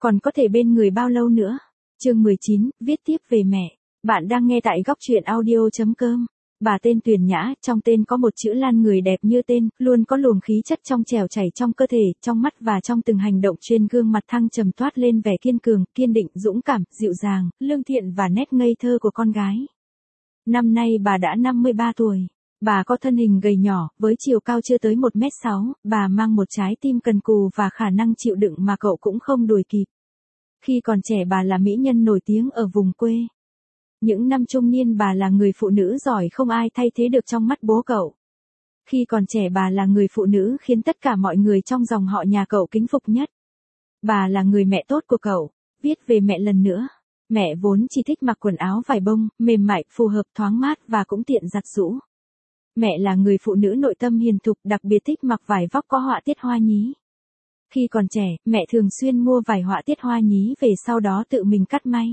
Còn có thể bên người bao lâu nữa? Chương 19, viết tiếp về mẹ. Bạn đang nghe tại góc truyện audio.com. Bà tên Tuyền Nhã, trong tên có một chữ Lan, người đẹp như tên, luôn có luồng khí chất trong trẻo chảy trong cơ thể, trong mắt và trong từng hành động. Trên gương mặt thăng trầm toát lên vẻ kiên cường, kiên định, dũng cảm, dịu dàng, lương thiện và nét ngây thơ của con gái. Năm nay bà đã 53 tuổi. Bà có thân hình gầy nhỏ, với chiều cao chưa tới 1m6, bà mang một trái tim cần cù và khả năng chịu đựng mà cậu cũng không đuổi kịp. Khi còn trẻ bà là mỹ nhân nổi tiếng ở vùng quê. Những năm trung niên bà là người phụ nữ giỏi không ai thay thế được trong mắt bố cậu. Khi còn trẻ bà là người phụ nữ khiến tất cả mọi người trong dòng họ nhà cậu kính phục nhất. Bà là người mẹ tốt của cậu. Viết về mẹ lần nữa. Mẹ vốn chỉ thích mặc quần áo vải bông, mềm mại, phù hợp, thoáng mát và cũng tiện giặt giũ. Mẹ là người phụ nữ nội tâm hiền thục, đặc biệt thích mặc vải vóc có họa tiết hoa nhí. Khi còn trẻ, mẹ thường xuyên mua vải họa tiết hoa nhí về sau đó tự mình cắt may.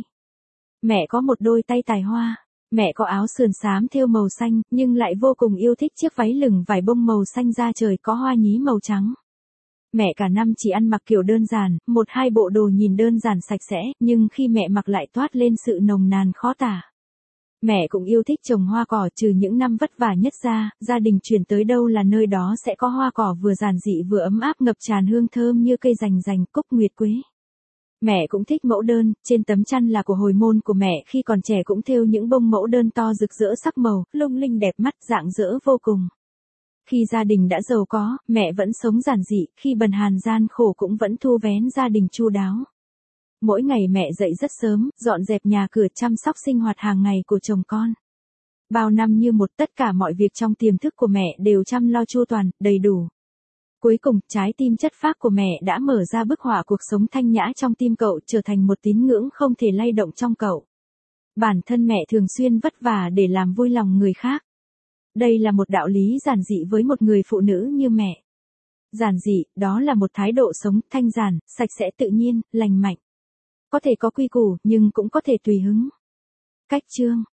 Mẹ có một đôi tay tài hoa. Mẹ có áo sườn xám thêu màu xanh, nhưng lại vô cùng yêu thích chiếc váy lửng vải bông màu xanh da trời có hoa nhí màu trắng. Mẹ cả năm chỉ ăn mặc kiểu đơn giản, một hai bộ đồ nhìn đơn giản sạch sẽ, nhưng khi mẹ mặc lại toát lên sự nồng nàn khó tả. Mẹ cũng yêu thích trồng hoa cỏ, trừ những năm vất vả nhất ra, gia đình chuyển tới đâu là nơi đó sẽ có hoa cỏ vừa giản dị vừa ấm áp, ngập tràn hương thơm như cây rành rành, cúc nguyệt quế. Mẹ cũng thích mẫu đơn, trên tấm chăn là của hồi môn của mẹ khi còn trẻ cũng thêu những bông mẫu đơn to rực rỡ sắc màu, lung linh đẹp mắt, rạng rỡ vô cùng. Khi gia đình đã giàu có, mẹ vẫn sống giản dị, khi bần hàn gian khổ cũng vẫn thu vén gia đình chu đáo. Mỗi ngày mẹ dậy rất sớm, dọn dẹp nhà cửa, chăm sóc sinh hoạt hàng ngày của chồng con. Bao năm như một, tất cả mọi việc trong tiềm thức của mẹ đều chăm lo chu toàn, đầy đủ. Cuối cùng, trái tim chất phác của mẹ đã mở ra bức họa cuộc sống thanh nhã trong tim cậu, trở thành một tín ngưỡng không thể lay động trong cậu. Bản thân mẹ thường xuyên vất vả để làm vui lòng người khác. Đây là một đạo lý giản dị với một người phụ nữ như mẹ. Giản dị, đó là một thái độ sống thanh giản, sạch sẽ, tự nhiên, lành mạnh. Có thể có quy củ, nhưng cũng có thể tùy hứng. Cách chương